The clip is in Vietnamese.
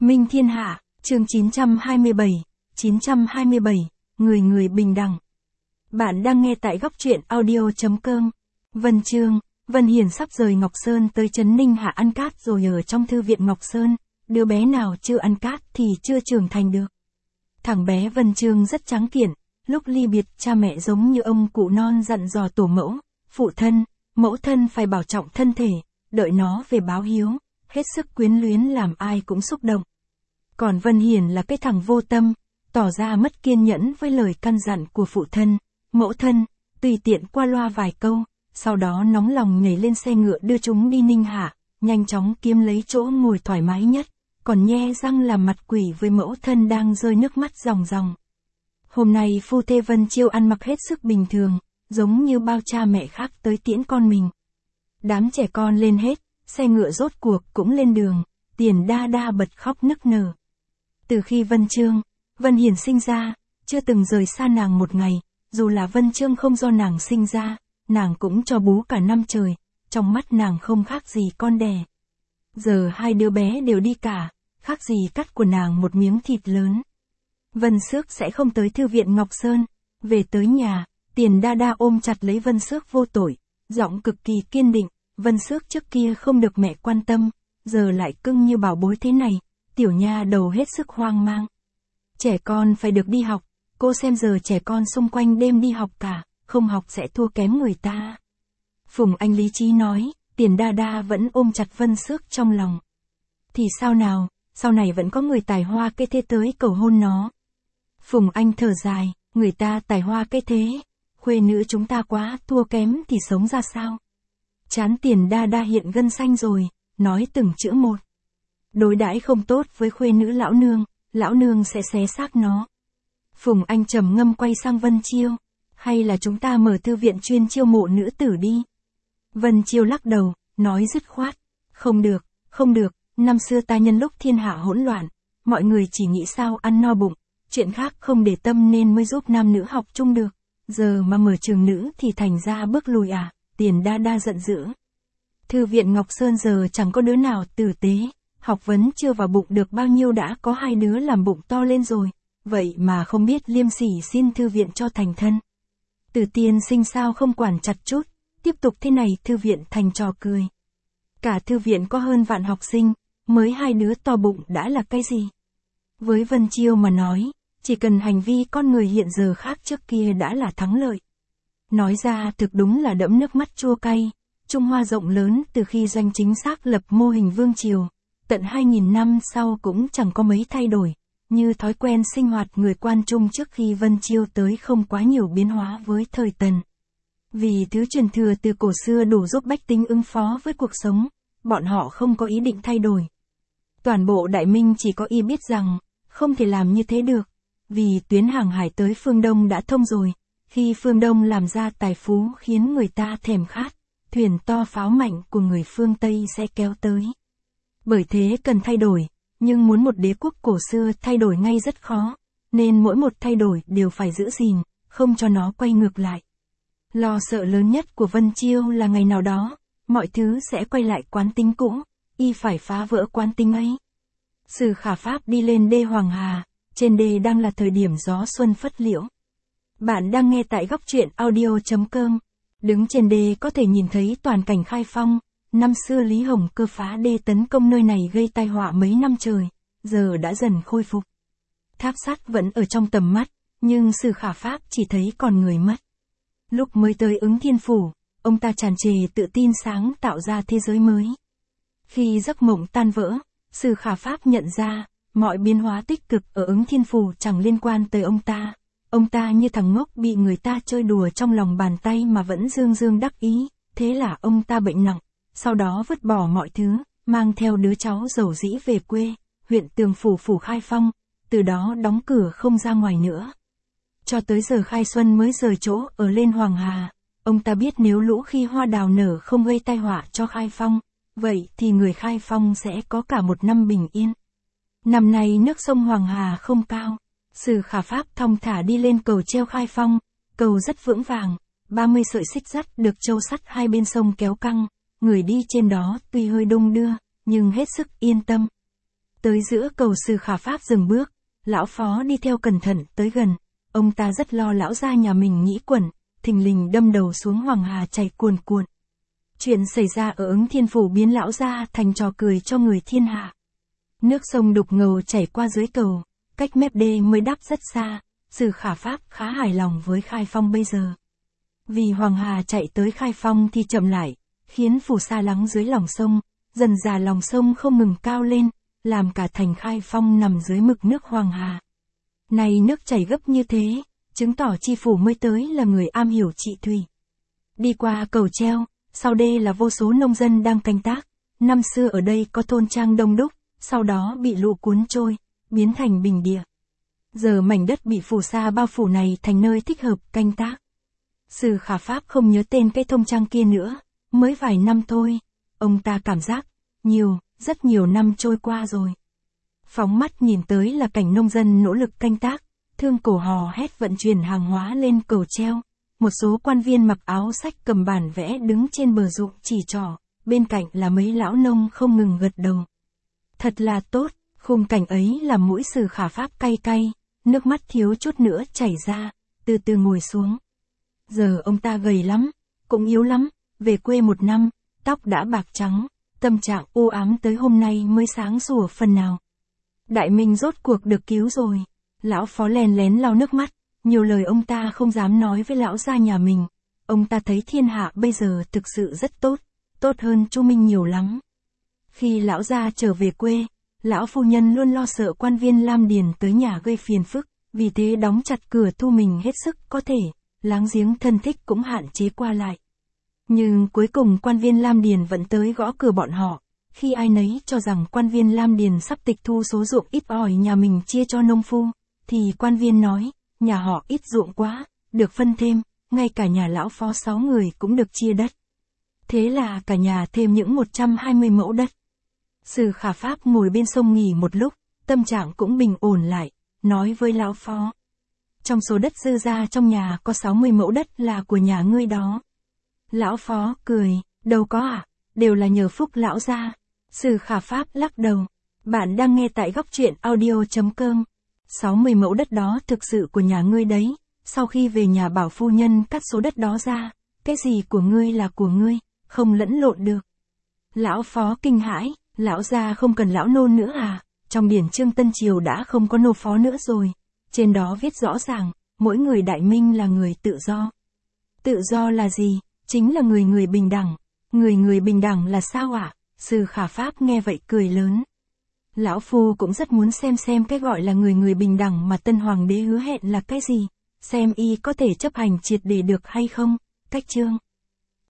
Minh thiên hạ, chương 927, người người bình đẳng. Bạn đang nghe tại góc truyện audio.com. Vân Chương, Vân Hiền sắp rời Ngọc Sơn tới trấn Ninh Hạ ăn cát rồi ở trong thư viện Ngọc Sơn, đứa bé nào chưa ăn cát thì chưa trưởng thành được. Thằng bé Vân Chương rất tráng kiện, lúc ly biệt cha mẹ giống như ông cụ non dặn dò tổ mẫu, phụ thân, mẫu thân phải bảo trọng thân thể, đợi nó về báo hiếu, hết sức quyến luyến làm ai cũng xúc động. Còn Vân Hiền là cái thằng vô tâm, tỏ ra mất kiên nhẫn với lời căn dặn của phụ thân, mẫu thân, tùy tiện qua loa vài câu, sau đó nóng lòng nhảy lên xe ngựa đưa chúng đi Ninh Hạ, nhanh chóng kiếm lấy chỗ ngồi thoải mái nhất, còn nhe răng làm mặt quỷ với mẫu thân đang rơi nước mắt ròng ròng. Hôm nay phu thê Vân Chiêu ăn mặc hết sức bình thường, giống như bao cha mẹ khác tới tiễn con mình. Đám trẻ con lên hết, xe ngựa rốt cuộc cũng lên đường, Tiền Đa Đa bật khóc nức nở. Từ khi Vân Chương, Vân Hiền sinh ra, chưa từng rời xa nàng một ngày, dù là Vân Chương không do nàng sinh ra, nàng cũng cho bú cả năm trời, trong mắt nàng không khác gì con đẻ. Giờ hai đứa bé đều đi cả, khác gì cắt của nàng một miếng thịt lớn. Vân Xước sẽ không tới thư viện Ngọc Sơn, về tới nhà, Tiền Đa Đa ôm chặt lấy Vân Xước vô tội, giọng cực kỳ kiên định, Vân Xước trước kia không được mẹ quan tâm, giờ lại cưng như bảo bối thế này, tiểu nha đầu hết sức hoang mang. Trẻ con phải được đi học, cô xem giờ trẻ con xung quanh đêm đi học cả, không học sẽ thua kém người ta. Phùng Anh lý trí nói, Tiền Đa Đa vẫn ôm chặt Vân Xước trong lòng. Thì sao nào, sau này vẫn có người tài hoa cây thế tới cầu hôn nó. Phùng Anh thở dài, người ta tài hoa cây thế, khuê nữ chúng ta quá thua kém thì sống ra sao? Trán Tiền Đa Đa hiện gân xanh rồi, nói từng chữ một. Đối đãi không tốt với khuê nữ lão nương sẽ xé xác nó. Phùng Anh trầm ngâm quay sang Vân Chiêu, hay là chúng ta mở thư viện chuyên chiêu mộ nữ tử đi. Vân Chiêu lắc đầu, nói dứt khoát, không được, năm xưa ta nhân lúc thiên hạ hỗn loạn, mọi người chỉ nghĩ sao ăn no bụng, chuyện khác không để tâm nên mới giúp nam nữ học chung được, giờ mà mở trường nữ thì thành ra bước lùi à, Tiền Đa Đa giận dữ. Thư viện Ngọc Sơn giờ chẳng có đứa nào tử tế, học vấn chưa vào bụng được bao nhiêu đã có hai đứa làm bụng to lên rồi, vậy mà không biết liêm sỉ xin thư viện cho thành thân. Từ tiên sinh sao không quản chặt chút, tiếp tục thế này thư viện thành trò cười. Cả thư viện có hơn vạn học sinh, mới hai đứa to bụng đã là cái gì? Với Vân Chiêu mà nói, chỉ cần hành vi con người hiện giờ khác trước kia đã là thắng lợi. Nói ra thực đúng là đẫm nước mắt chua cay, Trung Hoa rộng lớn từ khi doanh chính xác lập mô hình vương triều, tận 2000 năm sau cũng chẳng có mấy thay đổi, như thói quen sinh hoạt người quan Trung trước khi Vân Chiêu tới không quá nhiều biến hóa với thời Tần. Vì thứ truyền thừa từ cổ xưa đủ giúp bách tính ứng phó với cuộc sống, bọn họ không có ý định thay đổi. Toàn bộ Đại Minh chỉ có y biết rằng, không thể làm như thế được, vì tuyến hàng hải tới phương Đông đã thông rồi, khi phương Đông làm ra tài phú khiến người ta thèm khát, thuyền to pháo mạnh của người phương Tây sẽ kéo tới. Bởi thế cần thay đổi, nhưng muốn một đế quốc cổ xưa thay đổi ngay rất khó, nên mỗi một thay đổi đều phải giữ gìn, không cho nó quay ngược lại. Lo sợ lớn nhất của Vân Chiêu là ngày nào đó, mọi thứ sẽ quay lại quán tính cũ, y phải phá vỡ quán tính ấy. Sử Khả Pháp đi lên đê Hoàng Hà, trên đê đang là thời điểm gió xuân phất liễu. Bạn đang nghe tại góc truyện audio.com. Đứng trên đê có thể nhìn thấy toàn cảnh khai phong, năm xưa Lý Hồng Cơ phá đê tấn công nơi này gây tai họa mấy năm trời, giờ đã dần khôi phục. Tháp sắt vẫn ở trong tầm mắt, nhưng Sử Khả Pháp chỉ thấy còn người mất. Lúc mới tới Ứng Thiên Phủ, ông ta tràn trề tự tin sáng tạo ra thế giới mới. Khi giấc mộng tan vỡ, Sử Khả Pháp nhận ra, mọi biến hóa tích cực ở Ứng Thiên Phủ chẳng liên quan tới ông ta. Ông ta như thằng ngốc bị người ta chơi đùa trong lòng bàn tay mà vẫn dương dương đắc ý, thế là ông ta bệnh nặng, sau đó vứt bỏ mọi thứ, mang theo đứa cháu dầu dĩ về quê, huyện Tường Phủ phủ Khai Phong, từ đó đóng cửa không ra ngoài nữa. Cho tới giờ khai xuân mới rời chỗ ở lên Hoàng Hà, ông ta biết nếu lũ khi hoa đào nở không gây tai họa cho Khai Phong, vậy thì người Khai Phong sẽ có cả một năm bình yên. Năm nay nước sông Hoàng Hà không cao. Sử Khả Pháp thong thả đi lên cầu treo Khai Phong, cầu rất vững vàng, 30 sợi xích sắt được châu sắt hai bên sông kéo căng, người đi trên đó tuy hơi đung đưa, nhưng hết sức yên tâm. Tới giữa cầu Sử Khả Pháp dừng bước, lão phó đi theo cẩn thận tới gần, ông ta rất lo lão gia nhà mình nghĩ quẩn, thình lình đâm đầu xuống Hoàng Hà chảy cuồn cuộn. Chuyện xảy ra ở Ứng Thiên Phủ biến lão gia thành trò cười cho người thiên hạ. Nước sông đục ngầu chảy qua dưới cầu, cách mép đê mới đắp rất xa, Sử Khả Pháp khá hài lòng với Khai Phong bây giờ. Vì Hoàng Hà chạy tới Khai Phong thì chậm lại, khiến phù sa lắng dưới lòng sông, dần dà lòng sông không ngừng cao lên, làm cả thành Khai Phong nằm dưới mực nước Hoàng Hà. Này nước chảy gấp như thế, chứng tỏ chi phủ mới tới là người am hiểu trị thủy. Đi qua cầu treo, sau đê là vô số nông dân đang canh tác, năm xưa ở đây có thôn trang đông đúc, sau đó bị lũ cuốn trôi, biến thành bình địa. Giờ mảnh đất bị phù sa bao phủ này thành nơi thích hợp canh tác. Sử Khả Pháp không nhớ tên cái thôn trang kia nữa, mới vài năm thôi, ông ta cảm giác, rất nhiều năm trôi qua rồi. Phóng mắt nhìn tới là cảnh nông dân nỗ lực canh tác, thương cổ hò hét vận chuyển hàng hóa lên cầu treo. Một số quan viên mặc áo sách cầm bản vẽ đứng trên bờ ruộng chỉ trỏ, bên cạnh là mấy lão nông không ngừng gật đầu. Thật là tốt, khung cảnh ấy làm mũi Sử Khả Pháp cay cay, nước mắt thiếu chút nữa chảy ra, từ từ ngồi xuống. Giờ ông ta gầy lắm, cũng yếu lắm, về quê một năm, tóc đã bạc trắng, tâm trạng u ám tới hôm nay mới sáng sủa phần nào. Đại Minh rốt cuộc được cứu rồi, lão phó lén lén lau nước mắt, nhiều lời ông ta không dám nói với lão gia nhà mình. Ông ta thấy thiên hạ bây giờ thực sự rất tốt, tốt hơn Chu Minh nhiều lắm. Khi lão gia trở về quê, lão phu nhân luôn lo sợ quan viên Lam Điền tới nhà gây phiền phức, vì thế đóng chặt cửa thu mình hết sức có thể, láng giếng thân thích cũng hạn chế qua lại. Nhưng cuối cùng quan viên Lam Điền vẫn tới gõ cửa bọn họ, khi ai nấy cho rằng quan viên Lam Điền sắp tịch thu số ruộng ít ỏi nhà mình chia cho nông phu, thì quan viên nói, nhà họ ít ruộng quá, được phân thêm, ngay cả nhà lão phó 6 người cũng được chia đất. Thế là cả nhà thêm những 120 mẫu đất. Sử Khả Pháp ngồi bên sông nghỉ một lúc, tâm trạng cũng bình ổn lại, nói với lão phó. Trong số đất dư ra trong nhà có 60 mẫu đất là của nhà ngươi đó. Lão phó cười, đâu có ạ, đều là nhờ phúc lão gia. Sử Khả Pháp lắc đầu. Bạn đang nghe tại góc truyện audio.com. 60 mẫu đất đó thực sự của nhà ngươi đấy, sau khi về nhà bảo phu nhân cắt số đất đó ra, cái gì của ngươi là của ngươi, không lẫn lộn được. Lão phó kinh hãi, lão gia không cần lão nô nữa à, trong điển chương Tân Triều đã không có nô phó nữa rồi, trên đó viết rõ ràng, mỗi người Đại Minh là người tự do. Tự do là gì? Chính là người bình đẳng. Người bình đẳng là sao ạ? Sử Khả Pháp nghe vậy cười lớn. Lão phu cũng rất muốn xem cái gọi là người bình đẳng mà Tân Hoàng đế hứa hẹn là cái gì, xem y có thể chấp hành triệt để được hay không. Cách chương